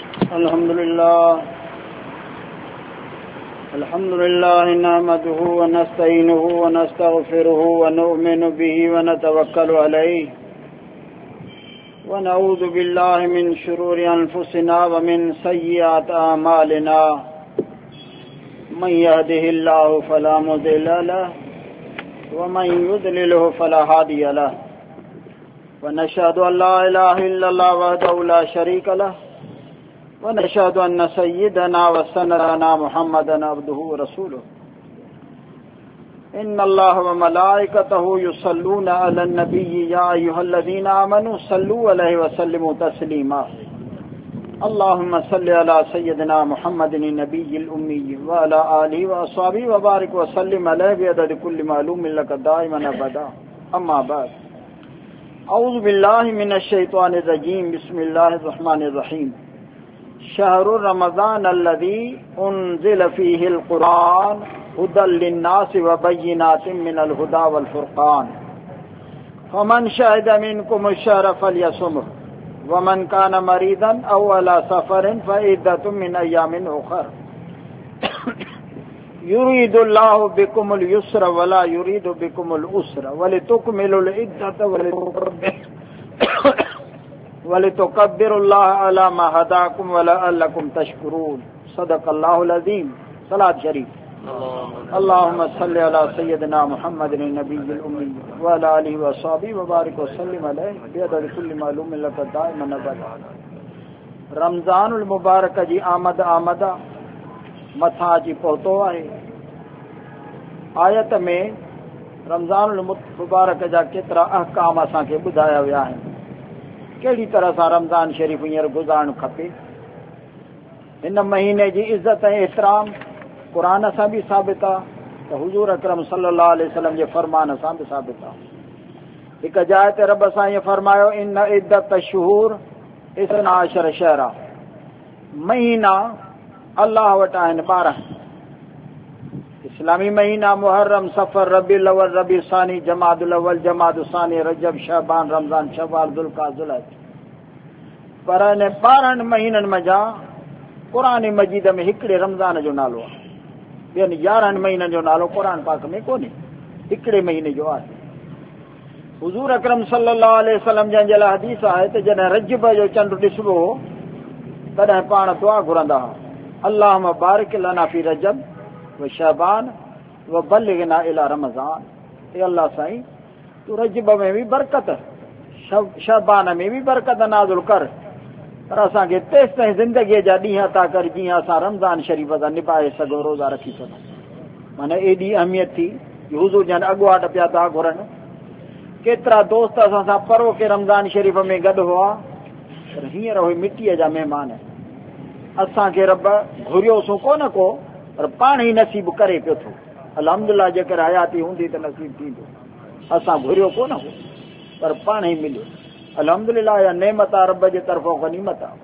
الحمد لله نحمده ونستعينه ونستغفره ونؤمن به ونتوكل عليه ونعوذ بالله من شرور أنفسنا ومن سيئات أعمالنا من يهده الله فلا مضل له ومن يضلله فلا هادي له ونشهد أن لا إله إلا الله وحده لا شريك له ونشهد أن سيدنا وسندنا محمدا عبده ورسوله إن الله وملائكته يصلون على النبي يا أيها الذين آمنوا صلوا عليه وسلموا تسليما اللهم صل على سيدنا محمد النبي الأمي وعلى آله وأصحابه وبارك وسلم عليه بعدد كل معلوم لك دائما أبدا أما بعد أعوذ بالله من الشيطان الرجيم بسم الله الرحمن الرحيم شهر رمضان الذي أنزل فيه القرآن هدى للناس وبينات من الهدى والفرقان فمن شهد منكم الشهر فليصمه ومن كان مريضا أو على سفر فعدة من أيام أخر يريد الله بكم اليسر ولا يريد بكم العسر ولتكملوا العدة ولتكبروا الله على ما هداكم ولعلكم تشكرون صدق الله العظيم صلاة شريف اللهم صل على سيدنا محمد النبي الأمي وعلى آله وصحبه وبارك وسلم عليه بعدد كل معلوم لك دائما أبدا رمضان المبارक जी आमद मथां अची पहुतो आहे। आयत में रमज़ान मुबारक जा केतिरा अहकाम असांखे ॿुधाया विया आहिनि, कहिड़ी तरह सां रमज़ान शरीफ़ हींअर गुज़ारणु खपे। हिन महीने जी इज़त ऐं एतिराम क़ुरान सां बि साबित आहे त हुज़ूर अकरम सल्लल्लाहु अलैहि वसल्लम जे फरमान सां बि साबित आहे। हिकु जाइ ते रब सां ईअं फरमायो इन इद्दत शुहूर इस्ना अशर शहरा, महीना अल्लाह वटि आहिनि 12 इस्लामी महीना मुहर्रम सफ़र रबीउल अव्वल रबीउ सानी जमादुल अव्वल जमादुल सानी रजब शअबान रमज़ान शव्वाल ज़ुल्क़ादा ज़ुलहज। पर इन 12 महीननि मंझां क़ुरान मजीद में हिकिड़े रमज़ान जो नालो आहे, ॿियनि 11 महीननि जो नालो क़ुरान पाक में कोन्हे, हिकिड़े महीने जो आहे। हुज़ूर अकरम सल्लल्लाहु अलैहि वसल्लम जंहिंजे लाइ हदीस आहे त जॾहिं रजब जो चंड ॾिसबो तॾहिं पाण दुआ घुरंदा हुआ अल्लाहुम्म बारिक लना फी रजब व शअबान व बल्लिगना इला रमज़ान। हे अल्लाह साईं तूं रजब में बि बरकत शअबान में बि बरकत नाज़िल कर, पर असांखे तेसि ताईं ज़िंदगीअ जा ॾींहं अता कर जीअं असां रमज़ान शरीफ़ सां निभाए सघूं, रोज़ा रखी सघूं। माना एॾी अहमियत थी हुज़ूर जन अॻुवाट पिया था घुरनि। केतिरा दोस्त असां सां परो के रमज़ान शरीफ़ में गॾु हुआ, पर हींअर उहे मिटीअ जा महिमान। असांखे रब घुरियोसूं कोन को, पर पाण ई नसीब करे पियो थो। अल्हम्दुलिल्लाह जेकर हयाती हूंदी त नसीब थींदो, असां घुरियो कोन हो पर पाण ई मिलियो। अल्हम्दुलिल्लाह या नेमत आहे, रब जे तरफ़ों गनीमत आहे।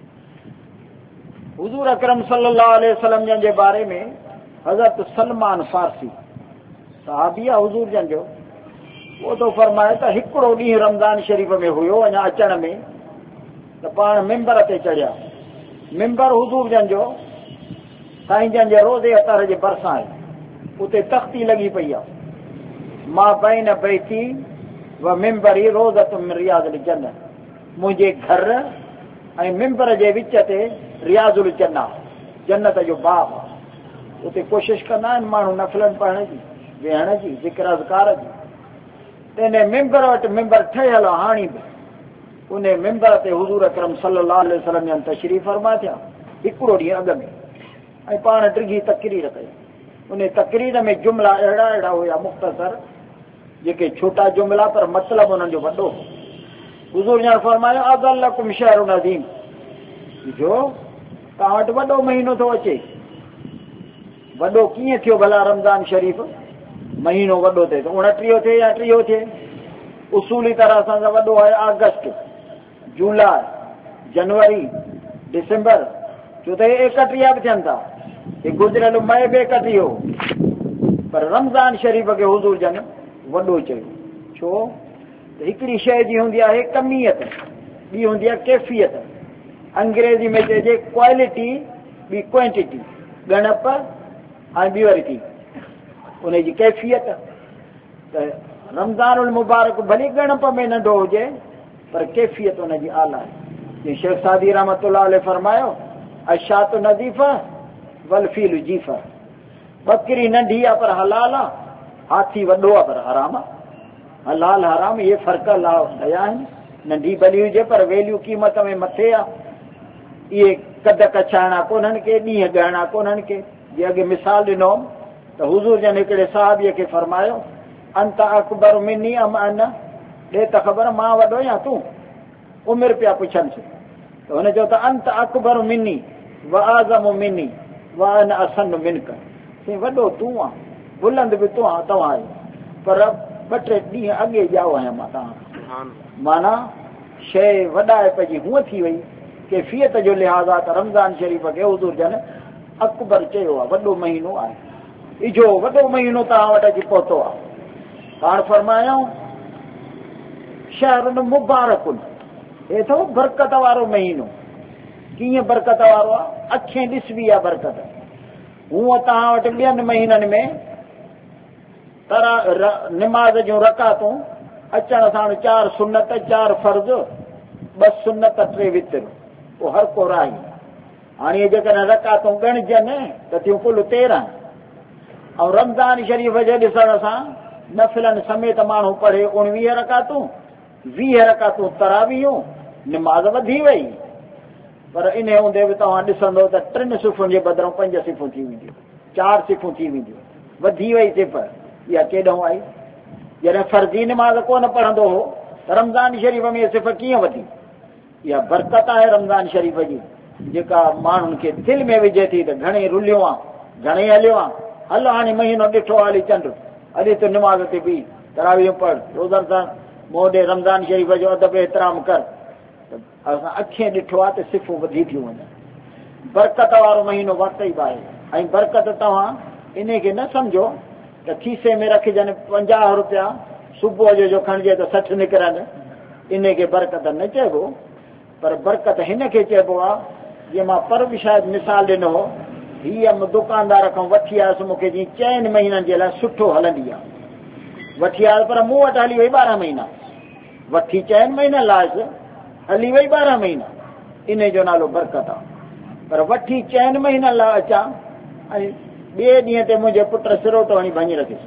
हुज़ूर अकरम सल्लल्लाहु अलैहि वसल्लम जन जे बारे में हज़रत सलमान फारसी सहाबी आहे हुज़ूर जन जो, उहो तो फरमाए त हिकिड़ो ॾींहुं रमज़ान शरीफ़ में हुयो अञा अचण में त पाण मिंबर ते चढ़िया। मिंबर हुज़ूर जन जो साईं जन जे रोज़े अतर जे भरिसां आहे, उते तख़्ती लॻी पई आहे। मां बैन बैती व मिंबरी रोज़त मिन रियाज़िल जन्नत, मुंहिंजे घर ऐं मिंबर जे विच ते रियाज़ुल जन्नत जन्नत जो बाग़ आहे। उते कोशिशि कंदा आहिनि माण्हू नफ़िलनि पढ़ण जी, वेहण जी, ज़िक्र अज़कार जी। इन मिंबर वटि मिंबर ठहियल आहे हाणे बि। उन मिंबर ते हुज़ूर अकरम सल्लल्लाहु अलैहि वसल्लम जन तशरीफ़ फरमा थिया हिकिड़ो ॾींहुं अॻु में, ऐं पाण टिगी तक़रीर कई। उन तक़रीर में जुमिला अहिड़ा हुया मुख़्तसर, जेके छोटा जुमिला पर मतिलबु उन्हनि जो वॾो। हुज़ूर जन फरमायो अज़ल्लकुम शहरुन अज़ीम, जो तव्हां वटि वॾो महीनो थो अचे। वॾो कीअं थियो भला रमज़ान शरीफ़? महीनो वॾो थिए त 29 थिए या 30 थिए। उसूली तरह सां वॾो आहे अगस्त, जुलाई, जनवरी, दिसंबर, छो त 31 बि थियनि था। हे गुज़िरियल मई बि 31 हो, पर रमज़ान शरीफ़ खे हुज़ूर जन वॾो चयो। छो त हिकिड़ी शइ जी हूंदी आहे कमियत, ॿी हूंदी आहे कैफ़ियत। अंग्रेजी में चइजे क्वालिटी ॿी क्वांटिटी, ॻणप ऐं ॿी वरी थी उनजी कैफ़ियत। त रमज़ानुल मुबारक भली ॻणप में नंढो हुजे पर कैफ़ियत उनजी आला आहे। जीअं शेख सादी रहमतुल्लाह अलैह फरमायो, अशात नज़ीफ़ वल फील जीफ़, बकरी नंढी आहे पर हलाल आहे, हाथी वॾो आहे पर हराम आहे। हलाल हराम इहे फ़र्क़ अलाह कया आहिनि। नंढी भली हुजे पर वैल्यू क़ीमत में मथे आहे। इहे कद कछाइणा कोन्हनि के, ॾींहं ॻणणा कोन्हनि के। जे अॻे मिसाल ॾिनोमि त हुज़ूर जन हिकिड़े सहाबीअ खे फरमायो, अंत अकबर मिनी अम अन, ॾे त ख़बर मां वॾो या तूं? उमिरि पिया पुछनिसि त हुन चयो त अंत अकबर मिनी व आज़म मिनी व अन असन मिनक, वॾो तूं आहे, बुलंद बि तूं आहे, तव्हां आहियो, पर 2-3 ॾींहं अॻे ॼाओ आहियां मां तव्हां। माना शइ वॾाए पंहिंजी हूअं थी वई कैफ़ियत जो लिहाज़ आहे त रमज़ान शरीफ़ खे हुज़ूर जन अकबर चयो आहे, वॾो महीनो आहे। इजो वॾो महीनो तव्हां वटि अची पहुतो आहे। पाण फरमायूं शहरुनि मुबारकुन, हे अथव बरकत वारो महीनो। कीअं बरकत वारो आहे? अखियूं ॾिसबी आहे बरकत। हूअं तव्हां वटि ॿियनि महीननि में निमाज़ जूं रकातूं अचण सां 4 सुन्नत 4 फर्ज़ 2 सुन्नत 3 वितर, पोइ हर को राही। हाणे जेकॾहिं रकातूं ॻणजनि त थियूं कुल 13। ऐं रमज़ान शरीफ़ जे ॾिसण सां नफ़िलनि समेत माण्हू पढ़े 19 रकातूं, 20 रकातूं तरावीयूं, निमाज़ वधी वई। पर इन हूंदे बि तव्हां ॾिसंदो त 3 सिफ़ुनि जे बदिरां 5 सिफ़ूं थी वेंदियूं, 4 सिफ़ूं थी वेंदियूं, वधी वई सिफ़। इहा केॾां आई? जॾहिं फर्ज़ी निमाज़ कोन पढ़ंदो हो त रमज़ान शरीफ़ में सिफ़ कीअं वधी? इहा बरकत आहे रमज़ान शरीफ़ जी, जेका माण्हुनि खे दिलि में विझे थी त घणेई रुलियो आहे, घणेई हलियो आहे, हल हाणे महीनो ॾिठो हली चंड, अॼु तूं निमाज़ ते बि तरावीह पढ़, रोज़नि सां मोॾे रमज़ान शरीफ़ जो अदब एतिराम कर। असां अखियूं ॾिठो आहे त सिफ़ूं वधी थियूं वञनि। बरकत वारो महीनो वाक़ई बि आहे। ऐं बरकत तव्हां इन खे न सम्झो त खीसे में रखिजनि 50 रुपया, सुबुह जो खणिजे त 60 निकिरनि, इन खे बरकत न चइबो। पर बरकत हिन खे चइबो आहे, जीअं मां पर बि शायदि मिसाल ॾिनो, हीअ दुकानदार खां वठी आयुसि, मूंखे जीअं 4 महीननि जे लाइ सुठो हलंदी आहे, वठी आयुसि पर मूं वटि हली वई 12 महीना, वठी 4 महीननि लाइसि, हली वई 12 महीना, इन जो नालो बरकत आहे। पर वठी 4 महीननि लाइ अचां ऐं ॿिए ॾींहं ते मुंहिंजे पुट सिरोटो हणी भञी रखियसि,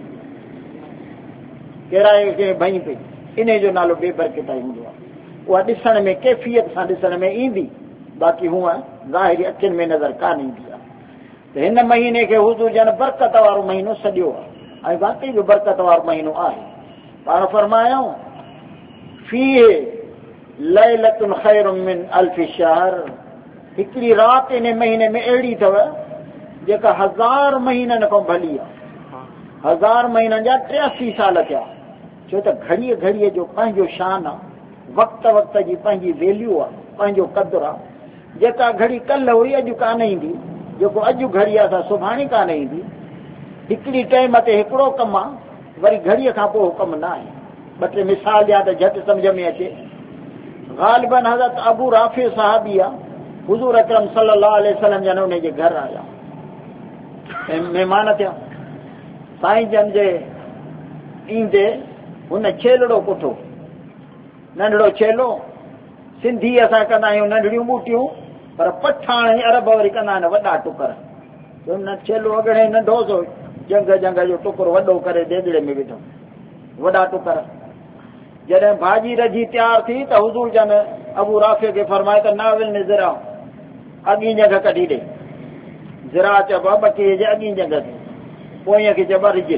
किराए खे भञी पई, इन जो नालो बेबरकताई हूंदो आहे। उहा ॾिसण में कैफ़ियत सां ॾिसण में ईंदी, बाक़ी हूअं ज़ाहिरी अखियुनि में नज़र कान ईंदी आहे। त हिन महीने खे हुज़ूर जन बरकत वारो महीनो सॼो आहे, ऐं वाक़ई बि बरकत वारो महीनो आहे। पाण फरमायूं फीह लैलतुन खैरुम मिन अल्फि शहर, हिकिड़ी राति इन महीने में अहिड़ी अथव जेका 1000 महीननि खां भली आहे। 1000 महीननि जा 83 साल थिया। छो त घड़ीअ घड़ीअ जो पंहिंजो शान आहे, वक़्त वक़्त जी पंहिंजी वैल्यू आहे, पंहिंजो क़दुरु आहे। जेका घड़ी कल्ह हुई अॼु कान ईंदी, जेको अॼु घड़ी आहे सुभाणे कान ईंदी। हिकिड़ी टाइम ते हिकिड़ो कमु आहे, वरी घड़ीअ खां पोइ कमु न आहे। 2-3 मिसाल ॾियां त झटि सम्झ में अचे। ग़ालिबन हज़रत अबू राफ़ी साहबी आहे, हुज़ूर अकरम सल्लल्लाहु अलैहि वसल्लम जन उन जे घर आया ऐं महिमान थिया। साईं जन जे ईंदे हुन छेलड़ो कुठो, नंढड़ो छेलो, सिंधी असां कंदा आहियूं नंढड़ियूं ॿूटियूं, पर पठाण अरब वरी कंदा आहिनि वॾा टुकर। न छेलो अॻड़े नंढो सो जंग जो टुकर वॾो करे देगड़े में विधो, वॾा टुकर। जॾहिं भाॼी रजी तयार थी त हुज़ूर जन अबू राफ़े खे फरमाए त नाविल ने ज़रा अॻी जंग कढी ॾे। ज़रा चइबो बकीअ जे अॻी जंग ते, पोइ खे चइबो रिजिल।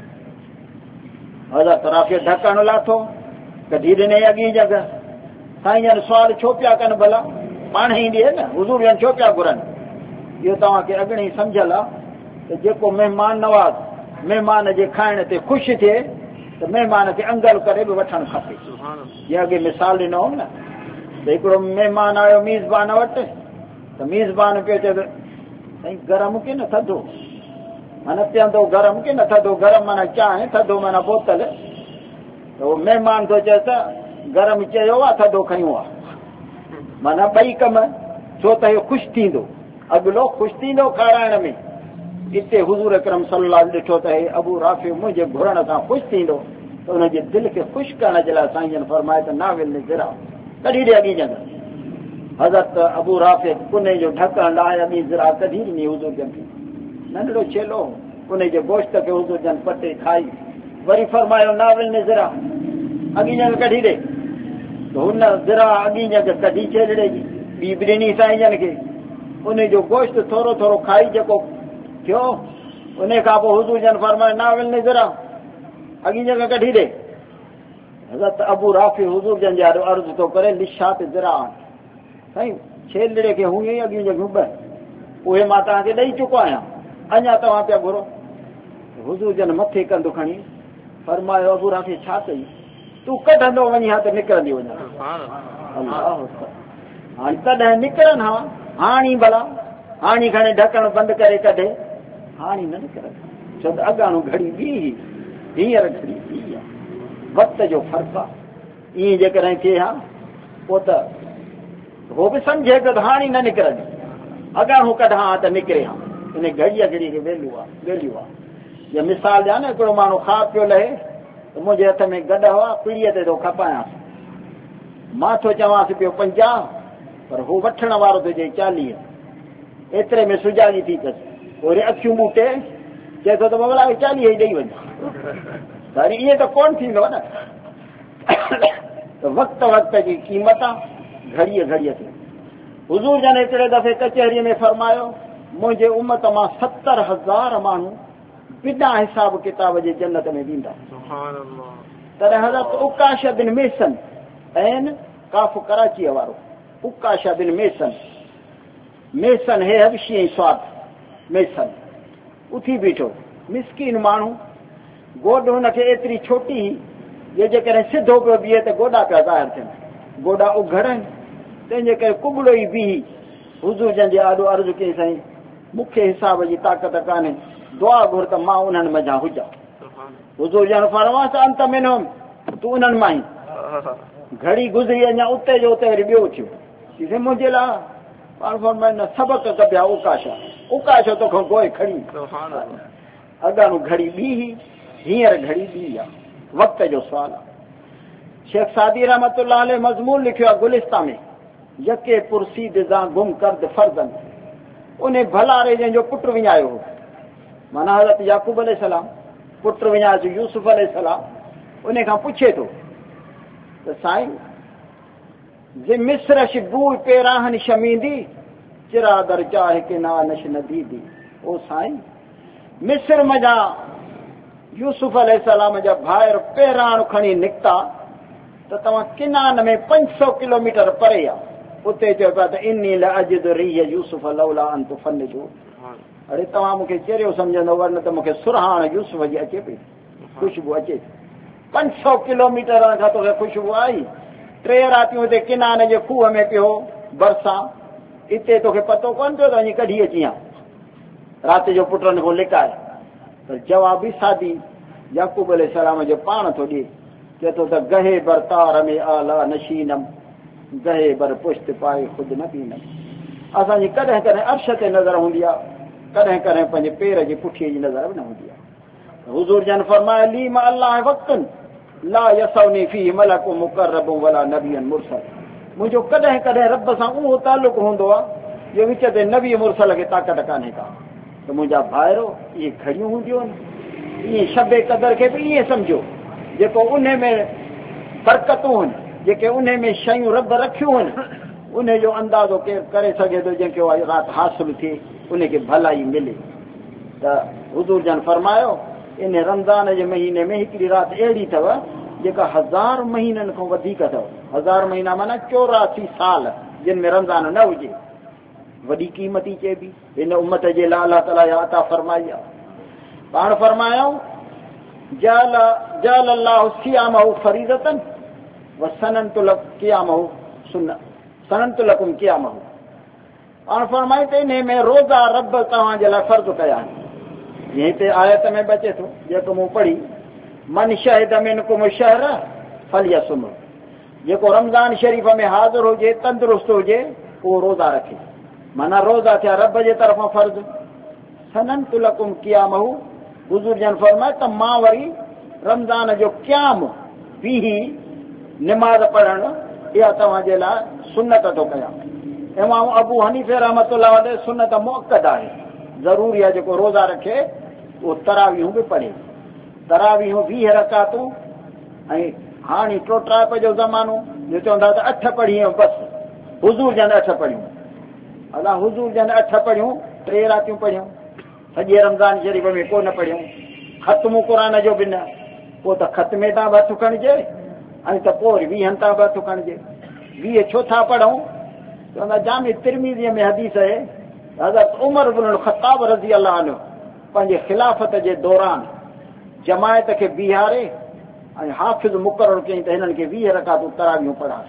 हज़रत राफ़े ढकण लाथो, कढी ॾिने अॻी जंग। साईं जन सुवाल छो पिया कनि भला, पाण ईंदी आहे न, हुज़ूर जन छो पिया घुरनि? इहो तव्हांखे अॻिणी सम्झल आहे त जेको महिमान नवाज़ महिमान जे खाइण ते ख़ुशि थिए त महिमान खे अंगल करे बि वठणु खपे। जीअं अॻे मिसाल ॾिनो न त हिकिड़ो महिमान आयो मीज़बान वटि, त मीज़बान पियो चए त साईं गरम की न थधो, माना पीअंदो गरम की न थधो, गरम माना चांहि, थधो माना बोतल। त उहो महिमान थो चए त गरम चयो आहे, थधो खयूं आहे, माना 2 कम। छो त इहो ख़ुशि थींदो, अॻिलो ख़ुशि थींदो खाराइण में। हिते हुज़ूर अकरम सल्लल्लाहु अलैहि ॾिठो त हे अबू राफ़ी मुंहिंजे घुरण सां ख़ुशि थींदो, त हुनजे दिलि खे ख़ुशि करण जे लाइ साईं जन फरमाए त नाविल ने ज़रा कढी ॾे अॻी जंग। हज़रत अबू राफ़ी कुने जो ढकण लाइ अॻी ज़रा कढी ॾिनी हुज़ूर जन खे। नंढड़ो छेलो उन जे गोश्त खे हुज़ूर जन पटे खाई वरी फरमायो नाविल ने ज़रा अॻी जंग कढी ॾे। त हुन ज़रा अॻी जंग कढी छेलड़े जी ॿी बि ॾिनी साईं जन खे। उन जो गोश्त थोरो थोरो खाई जेको थियो, उन खां पोइ हुज़ूर जन फरमायो नाविल ने ज़रा अॻी जंग कढी ॾे। हज़रत अबू राफ़ी हुज़ूर जन जे अर्ज़ु थो करे लिशात ज़रा साईं छेलड़े खे हूअं ई अॻियूं जंगूं ॿ उहे मां तव्हांखे ॾेई चुको आहियां, अञा तव्हां पिया घुरो। हुज़ूर जन मथे कंधु खणी फरमायो अबू राफ़ी छा कई, तूं कढंदो वञी हा त निकिरंदी वञा। हाणे तॾहिं निकिरनि हा, हाणी भला हाणी खणे ढकण बंदि करे कढे, हाणी न निकिरनि, छो त अॻाणो घड़ी ॿी हींअर घड़ी ॿी आहे, वक़्त जो फ़र्क़ु आहे। ईअं जेकॾहिं थिए हा पोइ त उहो बि सम्झे पियो त हाणे न निकिरंदी, अॻाणो कढां हा त निकिरे हा। इन घड़ीअ घड़ी खे वेल्यू आहे। इहा मिसाल ॾियां न, हिकिड़ो माण्हू खा पियो लहे त मुंहिंजे हथ में गॾ हुआ, पीढ़ीअ ते थो खपायांसि, मां थो चवांसि पियो 50, पर हू वठण वारो थो चए 40, एतिरे में सुजाॻी थी अथसि। वरी अखियूं ॿूटे चए थो त भला 40 ई ॾेई वञ, वरी ईअं त कोन थींदो न। त वक़्त जी क़ीमत आहे, घड़ीअ ते। हुज़ूर जन हिकिड़े दफ़े कचहरीअ में फरमायो मुंहिंजे उम्मत मां 70,000 माण्हू बिना हिसाब किताब जे जन्नत में वेंदा। तॾहिं हज़रत उकाशा बिन मेसन ऐं काफ़ कराचीअ वारो उकाशा बिन मेसन हे हबशी स्वाद मेसन उथी बीठो, मिसकीन माण्हू, गोॾ हुनखे एतिरी छोटी जे जेकॾहिं सिधो पियो बीहे त गोॾा पिया ज़ाहिर थियनि, गोॾा उघड़नि, तंहिंजे करे कुबड़ो ई बीही हुज़ूर जन जे आॾो अर्ज़ु कई साईं मूंखे हिसाब जी ताक़त कान्हे, दुआ घुर त मां उन्हनि मज़ा हुजां। हुज़ूर जन फरमायो अंत मिनहुम, तूं उन्हनि मां ई। घड़ी गुज़री अञा उते जो उते वरी ॿियो थियो, चईं मुंहिंजे लाइ पाण फरमायो न सबक कबिया उकाशा तोखां गोए खणी, अॻाणो घड़ी ॿी हुई, हींअर घड़ी ॿी आहे, वक़्त जो सुवाल आहे। शेख सादी रहमतुल्लाह अलैह मज़मून लिखियो आहे गुलिस्तान में, यके पुरसीद ज़ां गुम करद फर्ज़न, उन भलारे जंहिंजो पुटु विञायो हो, माना हज़रत याकूब अलैहिस्सलाम पुटु विञायो यूसुफ अलैहिस्सलाम, उन खां पुछे थो त साईं जे मिस्र शिबूर पेराहन शमींदी चिरा दर चाहे के ना नश नदी दी। ओ साईं मिस्र मजा यूसुफ अलैहिस्सलाम जा भाइर पहिराण खणी निकिता त तव्हां किनान में 500 किलोमीटर परे आहे, उते चयो पिया त इन्नी लअजिद रिह यूसुफ लौला अन तुफन्निजू, अरे तव्हां मूंखे चरियो सम्झंदो वरन त मूंखे सुरहाण यूसुफ जी अचे पई, ख़ुशबू अचे। 500 किलोमीटर खां तोखे ख़ुशबू आई, 3 रातियूं हिते किनान जे खूह में पियो बरसां, हिते तोखे पतो कोन पियो त वञी कढी अची हा राति जो पुटनि खां लिकाए। पर जवाब ई सादी याकूब अलैहिस्सलाम जो पाण थो ॾिए, चए थो त गहे बर तार में आला नशीनम गहे बर पुश्त पाए ख़ुदि न पीनम। असांजी कॾहिं कॾहिं अर्श ते नज़र हूंदी आहे, कॾहिं कॾहिं पंहिंजे पेर जी पुठीअ जी नज़र बि न हूंदी आहे। हुज़ूर जन फरमाया ली मा अल्लाह वक़्तन ला यसौनी फी मलक मुक़र्रब वला नबी मुरसल, मुंहिंजो कॾहिं कॾहिं रब सां उहो तालुक़ हूंदो आहे जो विच ते नबी मुरसल खे ताक़त कान्हे का। त मुंहिंजा भाइरो इहे घड़ियूं हूंदियूं आहिनि, ईअं शबे क़दर खे बि ईअं सम्झो, जेको उन में बरकतूं आहिनि, जेके उन में शयूं रब रखियूं आहिनि, उन जो अंदाज़ो केरु करे सघे थो जंहिंखे उहा राति हासिलु थिए, उनखे भलाई मिले। त हुज़ूर जन फरमायो इन रमज़ान जे महीने में हिकिड़ी राति अहिड़ी अथव जेका 1000 महीननि खां वधीक अथव। 1000 महीना माना 84 साल जिन में रमज़ान न हुजे, वॾी क़ीमती चइबी हिन उम्मत जे लाइ अलाह ताला अता फरमाई आहे। पाण फरमायो जअल अल्लाहु सियामहु फरीज़तन व सननतु लकुम क़ियामहु। पाण फरमाए त इन में रोज़ा रब तव्हांजे लाइ फ़र्ज़ कया आहिनि। जीअं हिते आयत में बचे थो जेको मूं पढ़ी मन शहिद मिनकुम शहर फलियसुम, जेको रमज़ान शरीफ़ में हाज़िर हुजे, तंदुरुस्त हुजे, उहो रोज़ा रखे, माना रोज़ा थिया रब जे तरफ़ां फर्ज़। सननतु लकुम क़ियामहु, हुज़ूर जन फरमाए त मां वरी रमज़ान जो क़याम बीही निमाज़ पढ़णु इहा तव्हांजे लाइ सुनत थो कयां। इमाम अबू हनीफ़े रहमतुल्लाह अलैह सुनत मुअक्कद आहे, ज़रूरी आहे जेको रोज़ा रखे उहो तरावीहूं बि पढ़े। तरावीहूं 20 रकातूं, ऐं हाणे टोटाप जो ज़मानो जो चवंदा त 8 पढ़ियूं बसि, हुज़ूर जन 8 पढ़ियूं। अलाह हुज़ूर जन 8 पढ़ियूं, 3 रातियूं पढ़ियूं, सॼे रमज़ान शरीफ़ में कोन पढ़ियूं। ख़त्मु क़ुरान जो बि न, पोइ त ख़त्मे तां बि हथु खणिजे ऐं त पोइ वरी 20 तां बि हथु खणिजे। 20 छो था पढ़ूं? चवंदा जामी तिरमिज़ीअ में हदीस आहे, हज़रत उमर इब्न ख़त्ताब रज़ी अल्लाह अन्हु पंहिंजे ख़िलाफ़त जे दौरान जमायत खे बीहारे ऐं हाफ़िज़ मुक़ररु कयईं त हिननि खे 20 रकातूं तरावियूं पढ़ाए।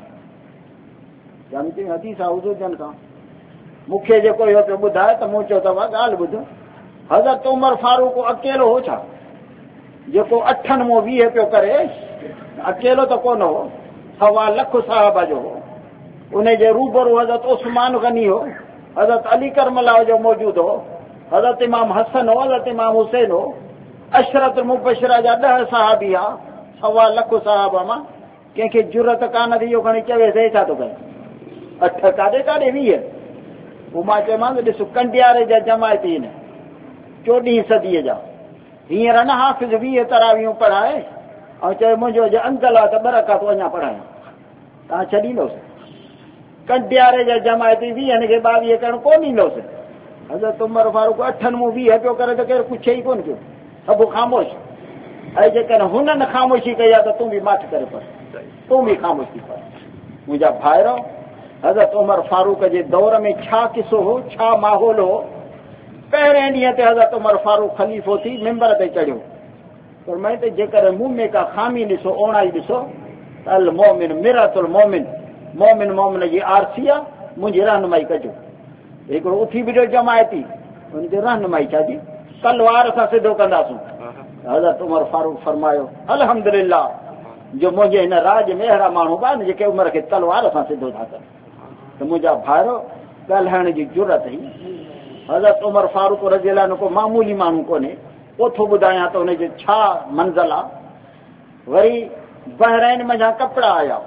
जामी हदीस आहे हुज़ूर जन खां। मूंखे जेको इहो पियो ॿुधाए त मूं चयो त ॻाल्हि ॿुध, हज़रत उमर फारूक अकेलो हो छा जेको 8 मां 20 पियो करे? अकेलो त कोन हो, 1.25 लख साहबा जो हो। उन जे रूबरू हज़रत उस्मान गनी हो, हज़रत अली करमला जो मौजूद हो, हज़रत इमाम हसन हो, हज़रत इमाम हुसैन हो, अशरत मुबशरा जा 10 सहाबी आ। 1.25 लख साहबा मां कंहिंखे जुरत कान थी इहो खणी चवे से छा थो कहे 8 काॾे 20। पोइ मां चयोमांसि ॾिस कंडियारे जा जमायती आहिनि 14हीं सदीअ जा, हींअर न हाफ़िज़ 20 तरावियूं पढ़ाए ऐं चए मुंहिंजो अॼु अंकल आहे त 2 रकातूं अञा पढ़ायूं, तव्हां छॾींदोसि? कंडियारे जा जमायती 20 खे 22 करणु कोन ईंदोसि। हज़रत उमर फारूक 8 मां 20 पियो करे त केरु पुछे ई कोन पियो, सभु ख़ामोश। ऐं जेकॾहिं हुननि ख़ामोशी कई आहे त तूं बि माठ करे पढ़, तूं बि ख़ामोशी पढ़। मुंहिंजा भाइरो, हज़रत उमर फारूक जे दौर में छा किसो हो, छा माहौल हो। पहिरें ॾींहं ते हज़रत उमर फारूक ख़लीफ़ो थी मिंबर ते चढ़ियो, पर मैं त जेकर मुंह में का खामी ॾिसो, ओणाई ॾिसो त अल मोमिन मिरतुल मोमिन, मोमिन मोमिन जी आरसी आहे, मुंहिंजी रहनुमाई कजो। हिकिड़ो उथी बीठो जमायती, हुनजी रहनुमाई छा जी, तलवार सां सिधो कंदासूं। हज़रत उमर फारूक फरमायो अल्हम्दुलिल्लाह जो मुंहिंजे हिन राज में अहिड़ा माण्हू बि आहिनि जेके उमर खे तलवार सां सिधो था कनि। त मुंहिंजा भाइरो ॻाल्हाइण जी ज़रूरत हुई। हज़रत उमर फारूक रज़ी अल्लाह अन्हु को मामूली माण्हू कोन्हे, ओथो ॿुधायां त हुनजो छा मंज़िल आहे। वरी बहरैन मञा कपिड़ा आया,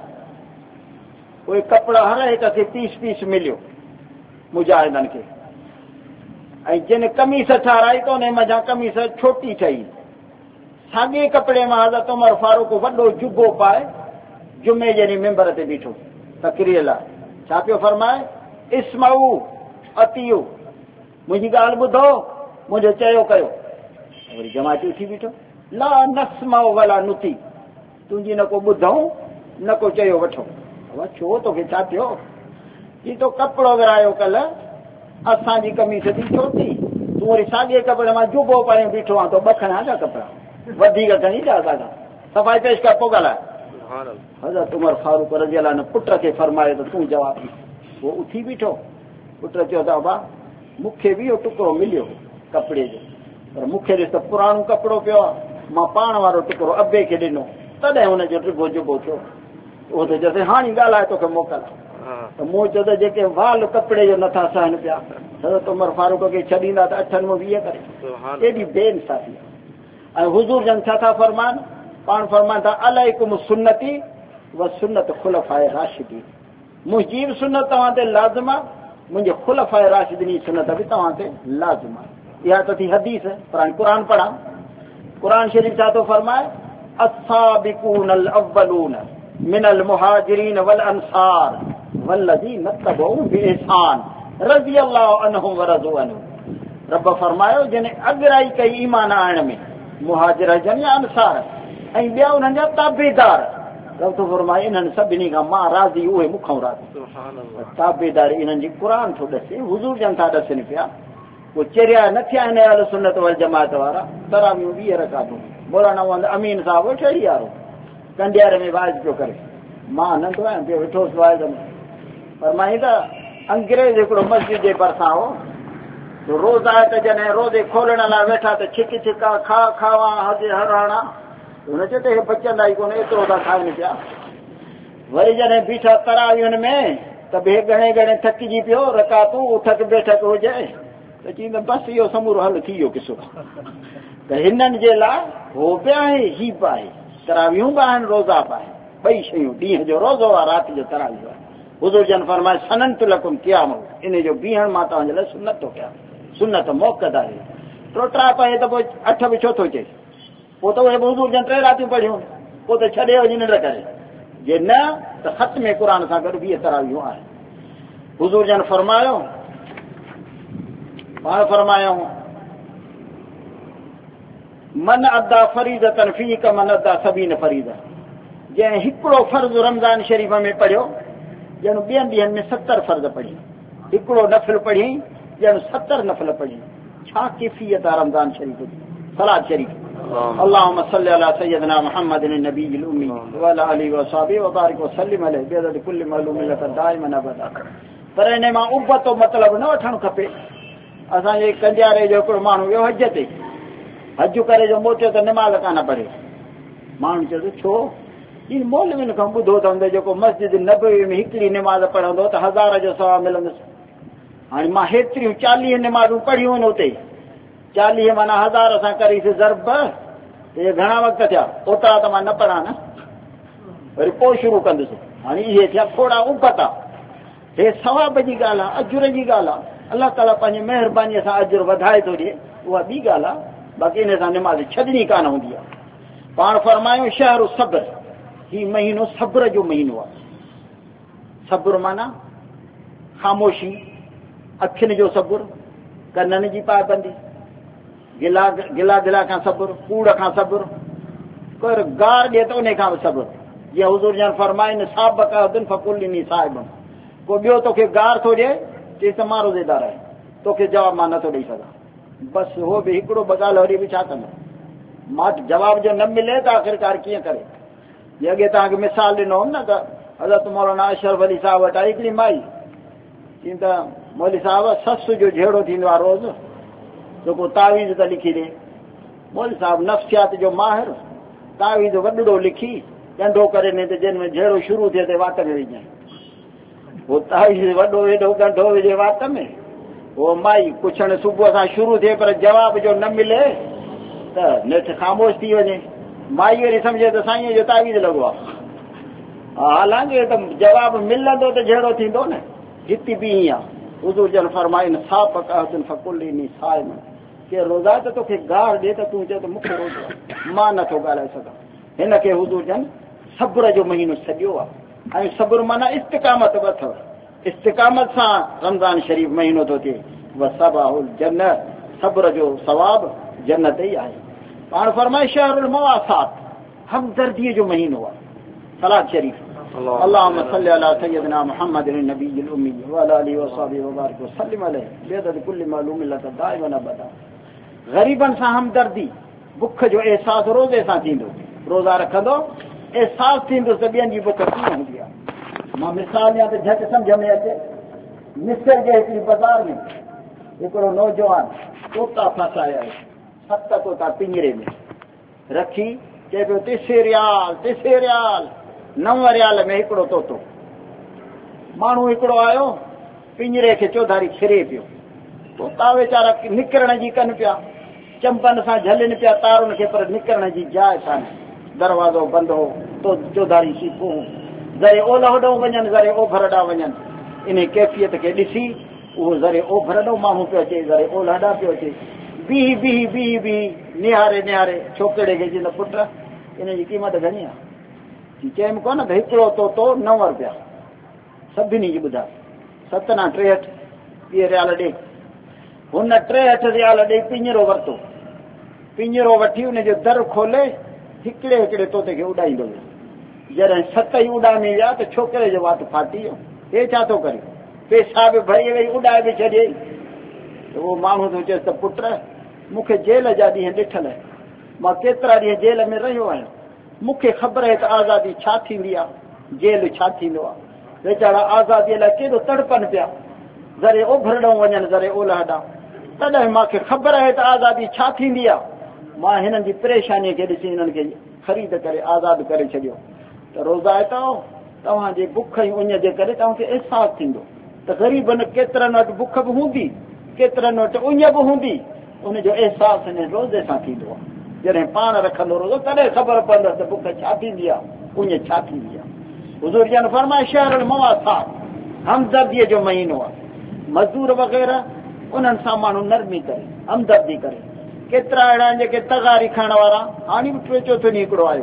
उहे कपिड़ा हर हिक खे पीस मिलियो मुजाहिदनि खे, ऐं जिन कमीस ठाराई त उन मञा कमीस छोटी ठही। साॻे कपिड़े मां हज़रत उमर फारूक वॾो जुबो पाए जुमे जे ॾींहुं मिंबर ते बीठो तकरीर लाइ। छा पियो फरमाए? इस्माऊ अतियो, मुंहिंजी ॻाल्हि ॿुधो, मुंहिंजो चयो कयो। वरी जमायती उथी बीठो, ला नस्माओ वला नुती, तुंहिंजी न को ॿुधऊं न को चयो वठो। छो तोखे छा थियो? ही तो कपिड़ो विरायो कल, असांजी कमीस थी छोटी, तूं वरी साॻे कपिड़े मां जुबो पाए बीठो आहे, तो 2 खणा छा कपिड़ा वधीक खणी छा दादा, सफ़ाई पेश कर पोइ ॻाल्हाए। हज़रत उमर फारूक रज़ी अल्लाह अन्हु पुट खे फरमायो त तूं जवाब ॾे। उहो उथी बीठो, पुट चयो त अबा मूंखे बि इहो टुकड़ो मिलियो कपिड़े जो, पर मूंखे ॾिस त पुराणो कपिड़ो पियो आहे, मां पाण वारो टुकड़ो अबे खे ॾिनो, तॾहिं हुनजो टिबो जुबो थियो। उहो त चयोसि हाणे ॻाल्हाए तोखे मोकल। त मूं चयो त जेके वाल कपिड़े जो नथा सहनि पिया, हज़रत उमर फारूक खे छॾींदा त 8 मां 20 करे, एॾी बेइंसाफ़ी। ऐं हुज़ूर जन छा था फरमाइनि, पाण फरमाइनि था अलैकुम सुन्नती व सुन्नत खुलफाए राशिदीन, मुंहिंजी बि सुन्नत तव्हां ते लाज़िम आहे, मुंहिंजे खुलफाए राशिदीन जी सुन्नत बि तव्हां ते लाज़िम आहे। इहा त थी हदीस, पर हाणे क़ुरान पढ़ां। क़ुरान शरीफ़ छा थो फरमाए? अस्साबिकून अल अव्वलून मिनल मुहाजिरीन वल अंसार वल्लज़ीन तबऊहुम बिइहसान रज़ियल्लाहु अन्हुम व रज़ू अन्हु। रब फरमायो जिन अॻराई कई ईमान आणण में, मुहाजिर जन या अंसार, ऐं ॿिया उन्हनि जा ताबेदार। रब थो फरमाए इन्हनि सभिनी खां मां राज़ी, उहे मूंखां राज़ी। ताबेदार इन्हनि जी क़ुरान थो ॾसे, हुज़ूर जन था ॾसनि पिया। पोइ चरिया न थिया आहिनि अहल सुन्नत वल जमात वारा, तरावियूं 20 रकातूं। मौलाना अमीन साहिबु ठही वारो कंडियारे में वाइज पियो करे, मां नंढो आहियां पियो वेठोसि वाइज में, पर मां त अंग्रेज़ हिकिड़ो मस्जिद जे भरिसां हो, रोज़ आहे त जॾहिं रोज़े खोलण लाइ वेठा त छिक छिका खावा हराणा, हुन चयो त हे बचंदा ई कोन, एतिरो था खाइनि पिया। वरी जॾहिं बीठा तरावियुनि में त बे घणे घणे थकिजी पियो रकातूं उठक बेठक हुजे त चईंदो बसि इहो समूरो हल थी वियो किसो। त हिननि जे लाइ हो बि आहे ही बि आहे, तरावियूं बि आहिनि रोज़ा बि आहिनि, ॿई शयूं, ॾींहं जो रोज़ो आहे, राति जो तरावियूं आहे। हुज़ूर जन फरमाए सननतु लकुम क़ियाम, इन जो बीहण मां तव्हांजे लाइ सुनत थो कयां, सुनत मोक़त आहे। टोटरा पए त पोइ 8 बि छो थो चए, पोइ त उहे हुज़ूर जन 3 रातियूं पढ़ियूं, पोइ त छॾे वञी निंड करे, जे न त ख़त में क़ुर सां गॾु 20 तरावियूं आहिनि। हुज़ूर जन फरमायो, पाण फरमायूं मन अदा फरीदतन फी क मन अदा सबीन फरीदा, जंहिं हिकिड़ो फर्ज़ रमज़ान शरीफ़ में पढ़ियो ॼण ॿियनि ॾींहंनि में 70 फर्ज़ पढ़ी, हिकिड़ो नफ़िल पढ़ी ॼण 70 नफ़िल पढ़ी। छा कैफ़ियत आहे रमज़ान शरीफ़ जी, सलात शरीफ़। अल्लाहुम्मा सल्लि अला सय्यदना मुहम्मदिन नबील उम्मी व अला आलिहि व सहाबिहि व बारिक व सल्लिम अलैहि बिअदद कुल्लि मालूम लक दाइमन अबदा। पर इन मां उबतो मतिलबु न वठणु खपे। असांजे कंजारे जो हिकिड़ो माण्हू वियो हज ते, हज करे जो मोटियो त निमाज़ कान पढ़े। माण्हू चयो छो? इन मौलवियुनि खां ॿुधो अथमि जेको मस्जिद नबवी में हिकिड़ी निमाज़ पढ़ंदो त 1000 जो सवाबु मिलंदुसि। हाणे मां हेतिरियूं 40 निमाज़ूं पढ़ियूं आहिनि उते, 40 माना 1000 सां करीसीं ज़रब, इहे घणा वक़्त थिया, ओतिरा त मां न पढ़ा न, वरी पोइ शुरू कंदुसि। हाणे इहे थिया थोरा उबत आहे, हे सवाब जी ॻाल्हि आहे, अजुर जी ॻाल्हि आहे। अलाह ताला पंहिंजी महिरबानीअ सां अजुर वधाए थो ॾिए, उहा ॿी ॻाल्हि आहे, बाक़ी इन सां निमाज़ छॾणी कान हूंदी आहे। पाण फरमायूं शहरु सब्र, ही महीनो सब्र जो महीनो आहे। सब्र माना ख़ामोशी, अखियुनि जो सब्र, कननि जी पाबंदी, गिला गिला खां सब्र, कूड़ खां सब्र, कोई गार ॾिए त उन खां बि सब्र। जीअं हुज़ूर जन फरमाइनि साबिक़ फकुल्लिनी साहिब, को ॿियो तोखे गार थो ॾिए चई त मां रोज़ेदार आहियां, तोखे जवाबु मां नथो ॾेई सघां, बसि उहो बि हिकिड़ो ॿ ॻाल्हि वरी बि छा कंदो, मां जवाब जो न मिले त आख़िरकार कीअं करे। जे अॻे तव्हांखे मिसाल ॾिनो हुउमि न त हज़रत मौलाना अशरफ अली साहिब वटि आई हिकिड़ी माई, चई त मौली साहिब ससु जो जहिड़ो थींदो आहे रोज़, जेको तावीज़ त लिखी ॾे। मौली साहिब नफ़्सियात जो माहिर, तावीज़ वॾड़ो लिखी ॾंडो करे ॾे त जिन में जहिड़ो शुरू थिए त वात में विझाए, उहो तावीज़ वॾो हेॾो ॻंढो विझे वात में। उहो माई पुछणु सुबुह सां शुरू थिए पर जवाब जो न मिले त नेठि ख़ामोश थी वञे। माई वरी सम्झे त साईं जो तावीज़ लॻो आहे, हालांकि त जवाबु मिलंदो त जहिड़ो थींदो न, हिते बि ईअं आहे। हुज़ूर जन फरमाइनि साफ़ फकुल्लिनी साइम, के रोज़ा त तोखे गार ॾिए त तूं चए त मूंखे रोज़ो आहे, मां नथो ॻाल्हाए सघां। हिन खे हुज़ूर जन सब्र जो महीनो सॼो आहे। ऐं सब्र माना इस्तिक़ामत बि अथव, इस्तिक़ामत सां रमज़ान शरीफ़ महीनो थो थिए। वसबाहुल जन्नत, सब्र जो सवाब जन्नत ई आहे। पाण फरमाए शहरुल मवासात, हमदर्दीअ जो महीनो आहे सलात शरीफ़। अल्लाहुम्मा सल्लि अला सय्यदिना मुहम्मदिन नबील उम्मी व अला आलिहि व सहाबिहि व बारिक व सल्लिम अलैहि बिअदद कुल्लि मालूम लक दाइमन अबदा। ग़रीबनि सां हमदर्दी, बुख जो अहसासु रोज़े सां थींदो, रोज़ा रखंदो अहसासु थींदो त ॿियनि जी बुख कीअं हूंदी आहे। मां मिसाल ॾियां त झटि सम्झ में अचे। मिस्र जे हिकिड़ी बाज़ार में हिकिड़ो नौजवान तोता फसाया आहे, 7 तोता पिंजरे में रखी, चए पियो 30 रियाल 9 रियाल में हिकिड़ो तोतो। माण्हू हिकिड़ो आयो, पिंजरे खे चौधारी फिरे पियो, तोता वीचारा निकिरण जी कनि पिया, चंपनि सां झलनि पिया तारुनि खे, पर निकिरण जी जाइ कान्हे, दरवाज़ो बंदि हो, तो चौधारी सीपूं ज़रे ओलह ॾों वञनि, ज़रे ओभर ॾांहुं वञनि। इन कैफ़ियत खे ॾिसी उहो ज़रे ओभर ॾों माण्हू पियो अचे, ज़रे ओलह ॾांहुं पियो अचे, बीह निहारे निहारे छोकिरे खे चईंदा पुट इन जी क़ीमत घणी आहे। चयमि कोन त हिकिड़ो तोतो 9 रुपया, सभिनी जी ॿुधाए, 7 ना 63 2 रियाल ॾे। हुन 63 रियाल ॾेई पिंजरो वरितो, पिंजरो वठी उनजो दर खोले हिकिड़े हिकिड़े तोते खे उॾाईंदो वियो। जॾहिं 7 ई उॾामी विया त छोकिरे जो वात फाटी वियो, हे छा थो करे, पैसा बि भरी वई उॾाए बि छॾियई। त उहो माण्हू थो चएसि त पुट मूंखे जेल जा ॾींहं ॾिठल आहे, मां केतिरा ॾींहं जेल में रहियो आहियां, मूंखे ख़बर आहे त आज़ादी छा थींदी आहे, जेल छा थींदो आहे। वीचारा आज़ादीअ लाइ केॾो तड़पनि पिया, ज़रे ओभर ॾों वञनि, ज़रे ओलह ॾांहुं। तॾहिं मूंखे ख़बर आहे त आज़ादी छा थींदी आहे। मां हिननि जी परेशानीअ खे ॾिसी हिननि खे ख़रीद करे आज़ादु करे छॾियो। त रोज़ा आहे त तव्हांजे बुख ऐं उञ जे करे तव्हांखे अहसासु थींदो त ग़रीबनि केतिरनि वटि बुख बि हूंदी, केतिरनि वटि उञ बि हूंदी, उनजो अहसासु हिन रोज़े सां थींदो आहे। जॾहिं पाण रखंदो रोज़ो तॾहिं ख़बर पवंदो त बुख छा थींदी आहे, उञ छा थींदी आहे। हुज़ूर जन फरमाए शहरुल मवासात, हमदर्दीअ जो महीनो आहे। मज़दूर वग़ैरह उन्हनि सां माण्हू नरमी करे, हमदर्दी करे। केतिरा अहिड़ा आहिनि जेके तगारी खाइण वारा, हाणे बि टे चोथो ॾींहुं हिकिड़ो आयो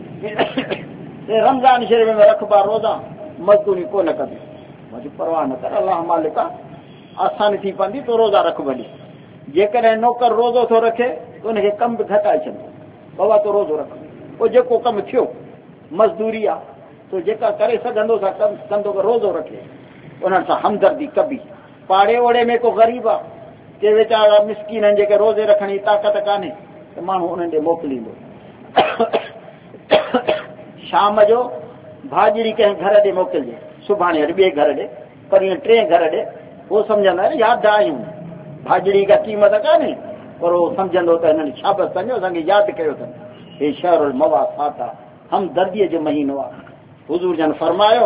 रमज़ान शरीफ़ में रखबा रोज़ा, मज़दूरी कोन कंदी, मुंहिंजी परवाह न कर, अलाह मालिक आसानी थी पवंदी तो रोज़ा रख भली। जेकॾहिं नौकर रोज़ो थो रखे त उनखे कमु बि घटाए छॾियो, बाबा तो रोज़ो रख, पोइ जेको कमु थियो मज़दूरी आहे तो जेका करे सघंदो सा कंदो, रोज़ो रखे, उन्हनि सां हमदर्दी कबी। पाड़े ओड़े में को ग़रीब आहे, के वीचारा मिसकीन आहिनि जेके रोज़े रखण जी ताक़त कान्हे, त माण्हू उन्हनि ॾे मोकिलींदो। शाम जो भाॼड़ी कंहिं घर ॾे मोकिलिजे, सुभाणे वरी ॿिए घर ॾे, परीहं टे घर ॾे, उहो सम्झंदा आहिनि यादि आहियूं, भाॼड़ी का क़ीमत कान्हे, पर उहो सम्झंदो त हिननि शाबत सम्झो असांखे यादि कयो अथनि। हे शहरुल मवासात आहे, हमदर्दीअ जो महीनो आहे। हुज़ूर जन फरमायो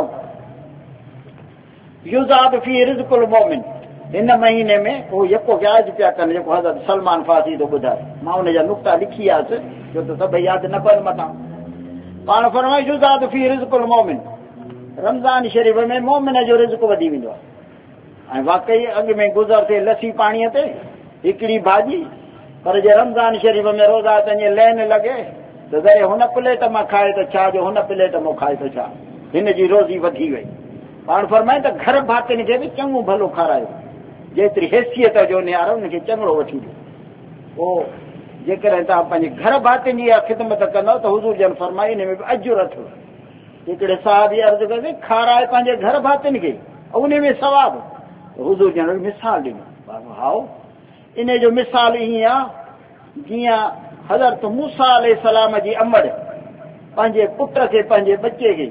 युज़ाद फी रिज़्कुल मोमिन, हिन महीने में उहो यको व्याज पिया कनि जेको हज़रत सलमान फासी थो ॿुधाए। मां हुनजा नुक्ता लिखी आयसि छो त सभई यादि न पवनि मथां। पाण फरमाए युज़ाद फी रिज़्कुल मोमिन, रमज़ान शरीफ़ में मोमिन जो रिज़्क वधी वेंदो आहे। ऐं वाकई अॻु में गुज़र थिए लसी पाणीअ ते हिकिड़ी भाॼी, पर जे रमज़ान शरीफ़ में रोज़ा त ईअं लैन लॻे त जॾहिं हुन प्लेट मां खाए त छा, जो हुन प्लेट मां खाए त छा, हिन जी रोज़ी वधी वई। पाण फरमाए त घर भातियुनि खे बि चङो भलो खारायो, जेतिरी हैसियत जो निहारो हुनखे चङड़ो वठी ॾियो। पोइ जेकॾहिं तव्हां पंहिंजे घर भातियुनि जी ख़िदमत कंदव त हुज़ूर जन फरमाए इन में बि अजुर अथव। हिकिड़े साहिबी अर्ज़ु कई खाराए पंहिंजे घर भातियुनि खे, उन में सवाबु। हुज़ूर जन मिसाल ॾिनो, हाओ इन जो मिसाल ईअं आहे जीअं हज़रत मूसा अलैहिस्सलाम जी अमड़ पंहिंजे पुट खे, पंहिंजे बचे खे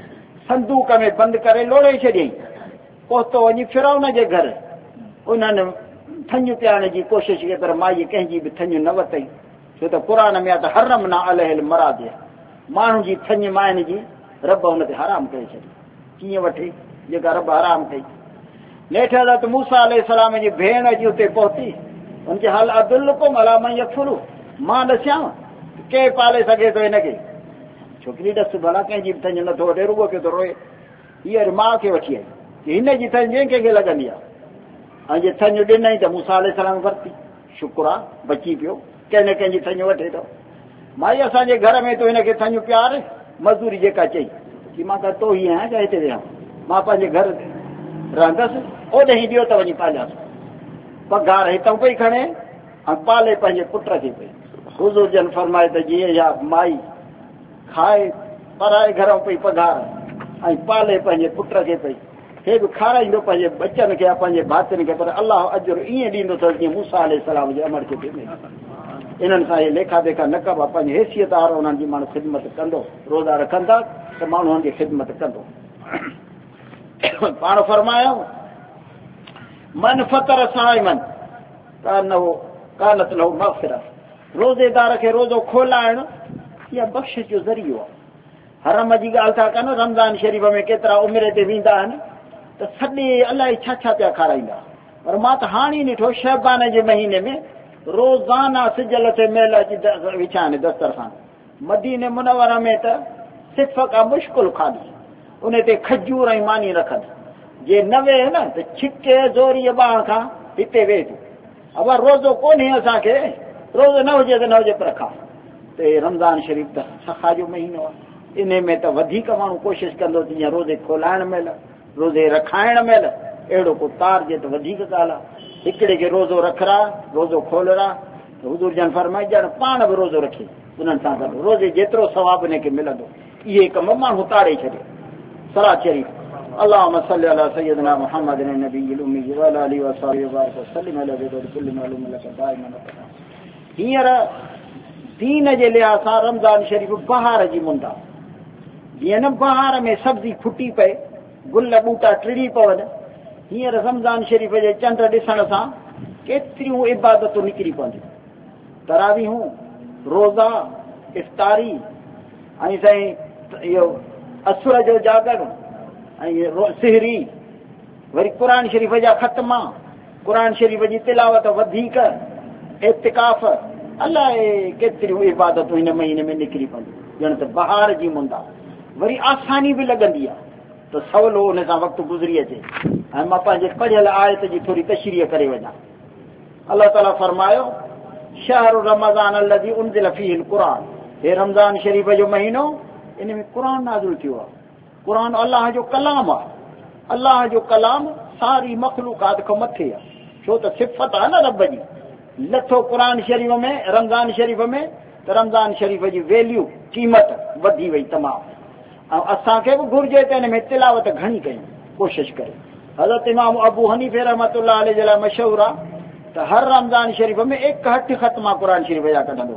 संदूक में बंदि करे लोड़े छॾियईं, पहुतो वञी फिरौन जे घर। उन्हनि थञ पियारण जी कोशिशि कई, पर माई कंहिंजी बि थञ न वरितई, छो त क़ुरान में आहे त हरम न अलहिल मराज, माण्हू जी थञ माइनि जी रब हुन ते हराम करे छॾी। कीअं वठे जेका रब हराम कई। नेठि हज़रत मूसा अलैहिस्सलाम जी भेण अची उते पहुती, हुनखे हल अदुल्लुकुम अला मन यकफुरु, मां ॾसियां के पाले सघे थो हिनखे। छोकिरी ॾस भला, कंहिंजी बि थञ नथो वठे, रुॻो पियो थो रोए। हीअ माउ खे वठी आई की हिन जी थञ कंहिंखे लॻंदी आहे, ऐं जे थञ ॾिनई त मूसा अलैहिस्सलाम वरिती, शुक्र आहे बची पियो, कंहिं न कंहिंजी थञ वठे थो। माई असांजे घर में तो हिनखे थञ प्यार, मज़दूरी जेका चई की मां का तो ही आहियां छा हिते वेहां, मां पंहिंजे घर रहंदसि, ओॾे ई ॾियो त वञी पालियासि। पघार हितां पई खणे ऐं पाले पंहिंजे पुट खे पई। हुज़ूर जन फरमाए त जीअं या माई खाए पराए घरां पई पघार ऐं पाले पंहिंजे पुट खे पई, हे बि खाराईंदो पंहिंजे बचनि खे, पंहिंजे भातियुनि खे, पर अलाह अजुर ईअं ॾींदो अथसि जीअं मूसा अलैहिस्सलाम जे अमर खे ॾिने। इन्हनि सां इहे लेखा देखा न कबा, पंहिंजी हैसियत वारो उन्हनि जी माण्हू ख़िदमत कंदो, रोज़ा रखंदा त माण्हू हुनजी ख़िदमत कंदो। पाण फरमायो मन फतर साइमन कानत लहू मग़फ़िरह, रोज़ेदार खे रोज़ो खोलाइण इहा बख़्शिश जो ज़रियो आहे। हरम जी ॻाल्हि था कनि, रमज़ान शरीफ़ में केतिरा उमिरि ते वेंदा आहिनि त सॼे अलाए छा छा पिया खाराईंदा, पर मां त हाणे ई ॾिठो शहबान जे महीने में रोज़ाना सिजल ते मेल अची विछा आहिनि दस्तरखान। मदीने मुनवरा में त सिफ़ का मुश्किल खाधी, उन ते खजूर ऐं मानी रखनि, जे न वेह न त छिके ज़ोरीअ ॿाह खां हिते वेह तूं, अब रोज़ो कोन्हे असांखे, रोज़ो न हुजे त न हुजे पर खा। त रमज़ान शरीफ़ त सखा जो महीनो आहे, इन में त वधीक माण्हू कोशिशि कंदो त जीअं रोज़े खोलाइण महिल, रोज़े रखाइण महिल अहिड़ो को तार जे त वधीक ॻाल्हि आहे। हिकिड़े खे रोज़ो रखरा, रोज़ो खोलरा, त हुज़ूर जन फरमाए ॼण पाण बि रोज़ो रखे, उन्हनि सां गॾु रोज़े जेतिरो सवाबु हिनखे मिलंदो। इहे कम माण्हू ताड़े छॾे। सलात शरीफ़ अल्लाहुम्मा सल्लि अला सय्यिदिना मुहम्मद नबील उम्मी व अला आलिहि व सहाबिहि व बारिक वसल्लिम अला कुल्लि मालूम लक दाइमन। हींअर दीन जे लिहाज़ सां रमज़ान शरीफ़ बहार जी मुंद आहे। जीअं न बहार में सब्ज़ी फुटी पए, गुल ॿूटा टिड़ी पवनि, हींअर रमज़ान शरीफ़ जे चंड ॾिसण सां केतिरियूं इबादतूं निकिरी पवंदियूं। तरावीहूं, रोज़ा, इफ़्तारी ऐं साईं इहो असुर जो जागण ऐं सिहरी, वरी क़ुर शरीफ़ जा ख़तमा, क़ुर शरीफ़ जी तिलावत वधीक, इतिकाफ़, अलाए केतिरियूं इबादतूं हिन महीने में निकिरी पवंदियूं, ॼण त बहार जी मुंदा। वरी आसानी बि लॻंदी आहे त सवलो हुन सां वक़्तु गुज़री अचे। ऐं मां पंहिंजे पढ़ियल आयत जी थोरी तशरीह करे वञा। अलाह ताला फरमायो, शहर रमज़ान अलज़ी उनज़िल फ़ीहिल क़ुरान, हे रमज़ान शरीफ़ जो महीनो, इन में क़ुर नाज़िल थियो आहे। क़ुर अलाह जो कलाम आहे। अलाह जो कलाम सारी मख़लूक़ात खां मथे आहे, छो त सिफ़त आहे न रब जी। लथो क़ुर शरीफ़ में, रमज़ान शरीफ़ में, त रमज़ान शरीफ़ जी वैल्यू, क़ीमत वधी वई तमामु। ऐं असांखे बि घुर्जे त हिन में तिलावत घणी कयूं, कोशिशि करे। हज़रत इमाम अबू हनीफ़े रहमतुल्लाह अलैहि जे लाइ मशहूरु आहे त हर रमज़ान शरीफ़ में 61 ख़तमा क़ुर शरीफ़ जा कढंदो,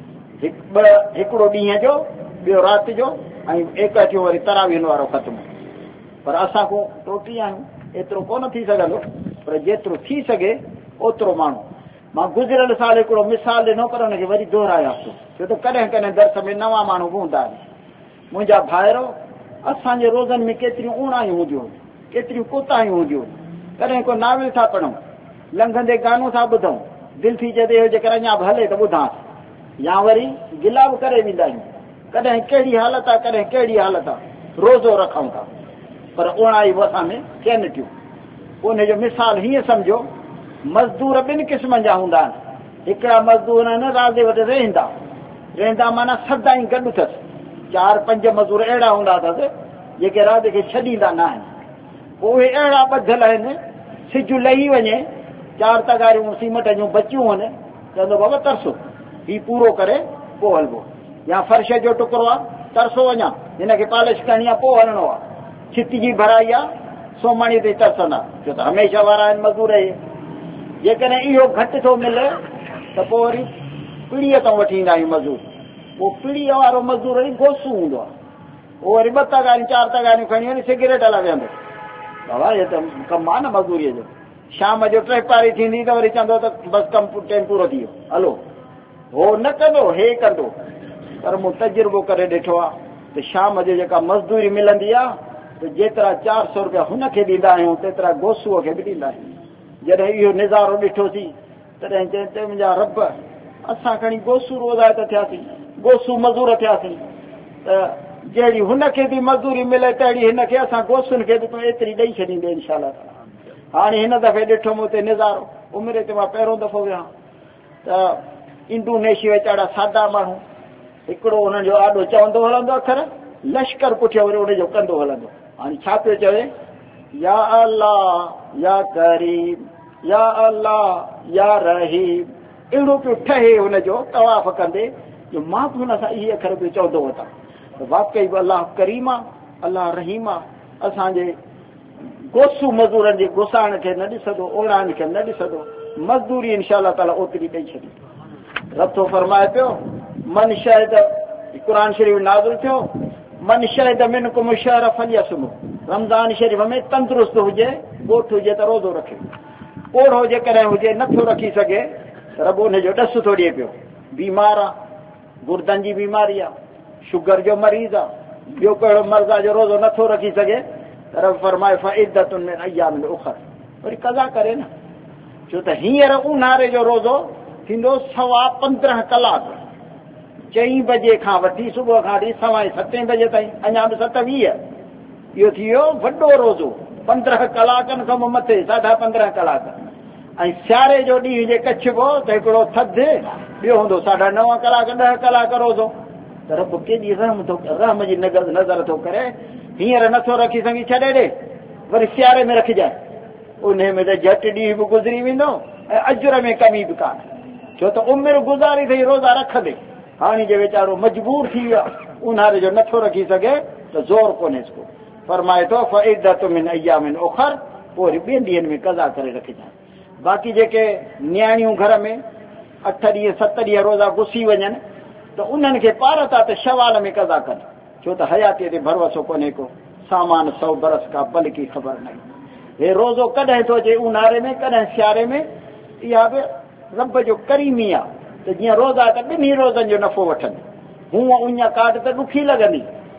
हिकिड़ो ॾींहं जो, ॿियो राति जो, ऐं 61 वरी तरावीह वारो ख़तमो। पर असां को टोटी आहियूं, एतिरो कोन थी सघंदो, पर जेतिरो थी सघे ओतिरो माण्हू। मां गुज़िरियल साल हिकिड़ो मिसाल ॾिनो, पर हुनखे वरी दोहिरायासीं, छो त कॾहिं कॾहिं दर्स में नवां माण्हू बि हूंदा आहिनि। मुंहिंजा भाइरो, असांजे रोज़नि में केतिरियूं उणायूं हूंदियूं, केतिरियूं कोताहियूं हूंदियूं। कॾहिं को नाविल था पढ़ूं, लंघंदे गानो था ॿुधूं, दिलि थी चए हो जेकर अञा बि हले त ॿुधां, या वरी गिला बि करे वेंदा आहियूं। कॾहिं कहिड़ी हालत आहे, कॾहिं कहिड़ी हालत आहे, रोज़ो रखूं था, पर उणाई बि असां में थियनि थियूं। उनजो मिसाल हीअं सम्झो, मज़दूर ॿिनि क़िस्मनि जा हूंदा आहिनि। हिकिड़ा मज़दूर आहिनि राज़े वटि रहंदा माना सदा ई गॾु अथसि। 4-5 मज़दूर अहिड़ा हूंदा अथसि जेके रात खे छॾींदा न आहिनि। उहे अहिड़ा ॿधियल आहिनि, सिज लही वञे, 4 तगारियूं सीमट जूं बचियूं आहिनि, चवंदो बाबा तरसो, ही पूरो करे पोइ हलबो। या फर्श जो टुकड़ो आहे, तरसो वञा, हिनखे पॉलिश करणी आहे, पोइ हलणो आहे। छित जी भराई आहे, सोमाणी ते तरसंदा, छो त हमेशह वारा आहिनि मज़दूर। जेकॾहिं इहो घटि थो मिले त पोइ वरी पीढ़ीअ तां वठी ईंदा आहियूं मज़दूर। पोइ पीढ़ीअ वारो मज़दूर वरी गोसू हूंदो आहे, उहो वरी 2 तगारियूं 4 तगारियूं खणी वञी सिगरेट हला वेहंदो। बाबा इहो त कमु आहे न मज़दूरीअ जो। शाम जो 3 पारी थींदी त वरी चवंदो त बसि कमु टाइम पूरो थी वियो, हलो। हो न कंदो, हे कंदो। पर मूं तजुर्बो करे ॾिठो आहे त शाम जो जेका मज़दूरी मिलंदी आहे, त जेतिरा 400 रुपया हुनखे ॾींदा आहियूं, तेतिरा गोसूअ खे बि ॾींदा आहियूं। जॾहिं इहो निज़ारो ॾिठोसीं तॾहिं चए मुंहिंजा रब, असां खणी गोसू रोज़ाए त थियासीं, गोसू मज़दूर थियासीं, त जहिड़ी हुनखे बि मज़दूरी मिले तहिड़ी हिनखे असां गोसुनि खे बि तूं एतिरी ॾेई छॾींदे इनशाला। हाणे हिन दफ़े ॾिठो मूं हुते निज़ारो, उमिरि ते मां पहिरियों दफ़ो वियां त इंडोनेशिया अहिड़ा सादा माण्हू, हिकिड़ो हुननि जो आॾो चवंदो हलंदो अखर, लश्कर पुठियो वरी हुनजो कंदो हलंदो। हाणे छा पियो चवे, या अल्लाह या करीम, या अल्लाह या रहीम, अहिड़ो पियो ठहे हुनजो तवाफ़ कंदे, जो मां बि हुन सां इहे अखर पियो चवंदो वठां त वाक़ई बि अलाह करीम आहे, अलाह रहीम आहे। असांजे गोसू मज़दूरनि जे गुसाइण खे न ॾिसंदो, उणाइण खे न ॾिसंदो, मज़दूरी इनशाला ताला ओतिरी ॾेई छॾी। रब थो फरमाए पियो, मन शहद, क़ुर शरीफ़ नाज़िल थियो, मन शहद मिनकुम शहर फलियसुम, रमज़ान शरीफ़ में तंदुरुस्त हुजे, ॻोठ हुजे त रोज़ो रखे, ओढ़ो जेकॾहिं हुजे नथो रखी सघे त रब हुनजो ॾस थो ॾिए पियो। बीमार आहे, गुर्दनि जी बीमारी आहे, शुगर जो मरीज़ आहे, ॿियो कहिड़ो मर्ज़ आहे जो रोज़ो नथो रखी सघे, त रब फरमाए फ़इद्दतुन मिन अय्यामिन उख़र, वरी कज़ा करे न। छो त हींअर ऊन्हारे जो रोज़ो थींदो 15.25 कलाक, 4 बजे खां वठी सुबुह खां वठी 7:15 बजे ताईं, अञा बि 7:20। इहो थी वियो वॾो रोज़ो, 15 कलाकनि खां मथे, 15.5 कलाक। ऐं सियारे जो ॾींहुं जे कछिबो त हिकिड़ो थधि, ॿियो हूंदो 9.5 कलाक, 10 कलाक रोज़ो। त रब केॾी रहम जी नज़र थो करे, हींअर नथो रखी सघी छॾे ॾे, वरी सियारे में रखिजांइ, उन में त झटि ॾींहुं बि गुज़री वेंदो ऐं अजुर में कमी बि कान, छो त उमिरि गुज़ारी अथई रोज़ा रखंदे। हाणे जे वीचारो मजबूर थी वियो आहे, ऊन्हारे जो नथो रखी सघे त ज़ोर कोन्हे को, फरमाए थो फ़इद्दतुन मिन अय्यामिन उख़र, पोइ वरी 2 ॾींहंनि में कज़ा करे रखिजांइ। बाक़ी जेके न्याणियूं घर में 8 ॾींहं 7 ॾींहं रोज़ा घुसी वञनि, त उन्हनि खे पार था त शवाल में कज़ा कनि, छो त हयातीअ ते भरवसो कोन्हे को, सामान 100 बरस का बल की ख़बर न। हे रोज़ो कॾहिं थो अचे ऊन्हारे में, कॾहिं सियारे में, इहा बि रब जो करीमी आहे। त जीअं रोज़ा त 2 रोज़नि जो नफ़ो वठनि, हूअं उञ काट त ॾुखी लॻंदी,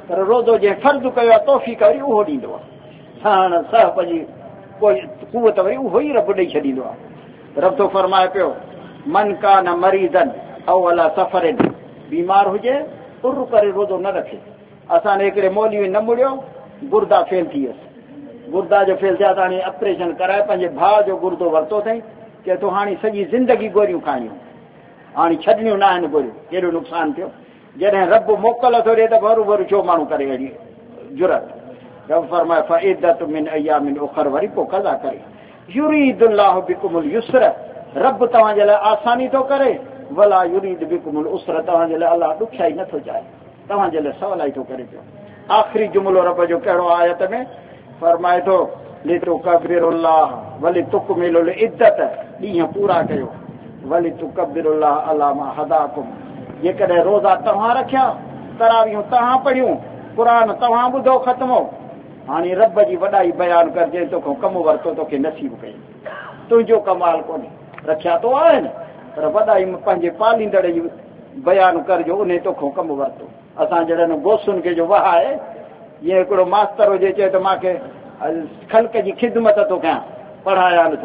पर रोज़ो जंहिं फ़र्ज़ु कयो आहे तौफ़ीक़ वरी उहो ॾींदो आहे, साण सह पंहिंजी कोई कुवत वरी उहो ई रब ॾेई छॾींदो आहे। रब थो फरमाए पियो मन का न मरीज़न औ अला सफ़र बीमार हुजे तुर करे रोज़ो न रखे। असां हिकिड़े मौलवी न मुड़ियो, गुर्दा फेल थी वियसि, गुर्दा जो फेल थिया त हाणे ऑपरेशन कराए पंहिंजे भाउ जो गुर्दो वरितो अथई, चए थो हाणे सॼी ज़िंदगी गोरियूं खाइणियूं, हाणे छॾणियूं न आहिनि गोरियूं, केॾो नुक़सानु थियो। जॾहिं रब मोकल थो ॾिए त हरू भरू छो माण्हू करे अहिड़ी जुरत। रब फरमाए फ़इद्दत मिन अय्यामिन उखर, वरी पोइ कज़ा करे। युरीदुल्लाहु बिकुमुल युस्र, रब तव्हांजे लाइ आसानी थो करे, वला युरीद बिकुमुल उस्र, तव्हांजे लाइ अलाह ॾुखियाई नथो चाहे, तव्हांजे लाइ सवलाई थो करे पियो। आख़िरी जुमिलो रब जो कहिड़ो आयत में फरमाए थो लितुकब्बिरुल्लाह वलितुकमिलुल इद्दत, ॾींहं पूरा कयो, वलितुकब्बिरुल्लाह अला मा हदाकुम, जेकॾहिं रोज़ा तव्हां रखिया, तरावियूं तव्हां पढ़ियूं, क़ुरान तव्हां ॿुधो ख़तमो, हाणे रब जी वॾाई बयानु करजे तोखां कमु वरितो तोखे नसीब कई, तुंहिंजो कमाल कोन्हे, रखिया तो आहिनि पर वॾाई पंहिंजे पालींदड़ जी बयानु करजो, उन तोखां कमु वरितो। असां जॾहिं गोसुनि खे जो वाह आहे, जीअं हिकिड़ो मास्तर हुजे चए त मूंखे ख़ल्क़ जी ख़िदमत थो कयां, पढ़ाया नथो,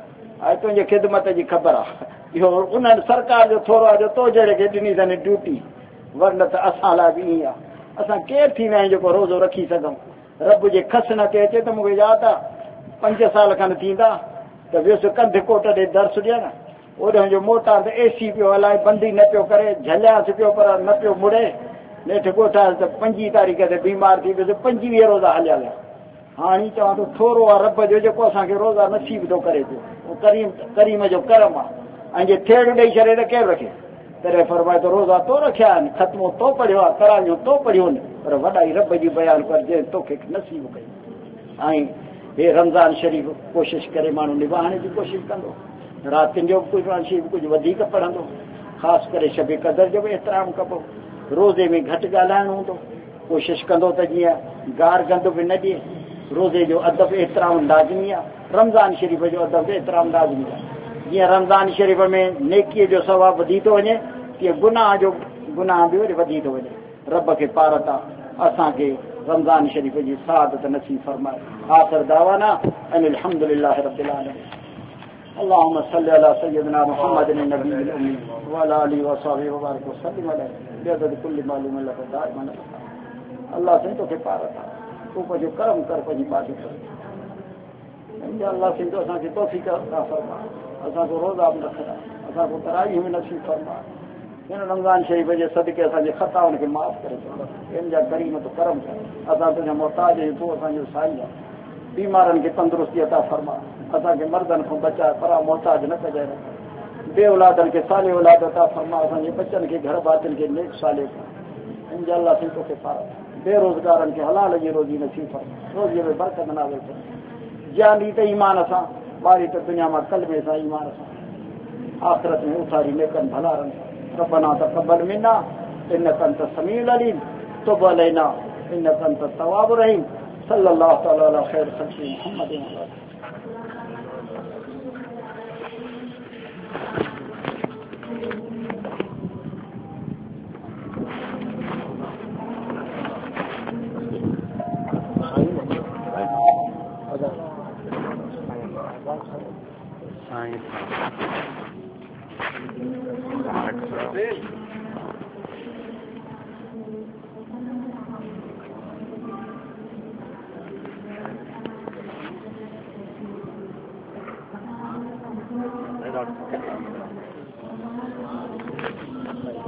ऐं तुंहिंजे ख़िदमत जी ख़बर आहे, इहो उन्हनि सरकार जो थोरो आहे जो तो जहिड़े खे ॾिनी अथनि ड्यूटी, वरन त असां लाइ बि ईअं आहे। असां केरु थींदा आहियूं जेको रोज़ो रखी सघूं। रब जे खस न ते अचे त मूंखे यादि आहे 5 साल खनि थींदा त वियुसि कंध कोट ॾे दर्स ॾियणु, ओॾे जो मोटा त एसी पियो हलाए, बंदी न पियो करे, झलियासि पियो पर न पियो मुड़े, नेठि ॻोठासि त 5 तारीख़ ते बीमार थी वियुसि, 25 रोज़ा हलिया विया। हाणे चवां थो थोरो आहे रब जो जेको असांखे रोज़ा नसीब थो करे पियो, उहो करीम जो करम आहे। ऐं जे थेड़ ॾेई छॾे त केरु रखे, तॾहिं फरमाए थो रोज़ा तो रखिया आहिनि, ख़तमो तो पढ़ियो आहे, तरावियूं तो पढ़ियूं आहिनि, पर वॾाई रब जी बयानु करजे तोखे नसीब कई। ऐं हे रमज़ान शरीफ़ कोशिशि करे माण्हू निभाइण जी कोशिशि कंदो, रातिनि जो बि कुझु वधीक पढ़ंदो, ख़ासि करे शबे क़दर जो बि एतिराम कबो, रोज़े में घटि ॻाल्हाइणो हूंदो, कोशिशि कंदो त जीअं गार गंद बि न ॾिए। रोज़े जो अदब एतिराम लाज़मी आहे, रमज़ान शरीफ़ जो अदब एतिराम लाज़मी आहे। जीअं रमज़ान शरीफ़ में नेकीअ जो सवाबु वधी थो वञे, तीअं गुनाह बि वरी वधी थो वञे। रब खे पारत आहे असांखे रमज़ान शरीफ़ जी सआदत नसीब फरमाए। आख़िर दावाना अनिल हम्दुलिल्लाहि रब्बिल आलमीन। अल्लाहुम्मा सल्लि अला सय्यिदिना मुहम्मदिन नबिय्यिल उम्मी व अला आलिहि व सहबिहि व बारिक व सल्लिम अलैहि बिअदद कुल्लि मालूम लक दाइमन। अल्लाह से तोखे पारत आहे, तूं पंहिंजो करम कर, पंहिंजी इबादत कर। अल्लाह से तो असांखे तौफ़ीक़ अता फरमा, असांखे रोज़ा बि रखंदा, असांखे तरावी में नसीब फरमा। हिन रमज़ान शरीफ़ जे सदके असांजे ख़ताउनि खे माफ़ करे छॾो, इन जा करीम तो करम कर। असां तुंहिंजा मोहताज आहियूं, तूं असांजो साईं आहे। बीमारनि खे तंदुरुस्ती अता फरमा, असांखे मर्दनि खां बचाए, पर मोहताज न कजाए। बे औलादनि खे साले औलाद अता फरमा, असांजे बचनि खे घर भातियुनि खे नेक साले इन जा अल्लाह से तोखे पारत। बेरोज़गारनि खे हलाल जी रोज़ी नसीब फरमा, रोज़ीअ में बरकत नाज़िल कर। जानी त ईमान सां, ॿारी त दुनिया मां कलमे सां ईमान सां, आख़िरत में उथारी नेकनि भलारनि सां। रब्बना तक़ब्बल मिन्ना इन्नका अंतस समीउल अलीम, तुब अलैना इन्नका अंतत तव्वाबुर रहीम। सल्लल्लाहु तआला अला खैर खल्क़ि मुहम्मदिन व आलिहि।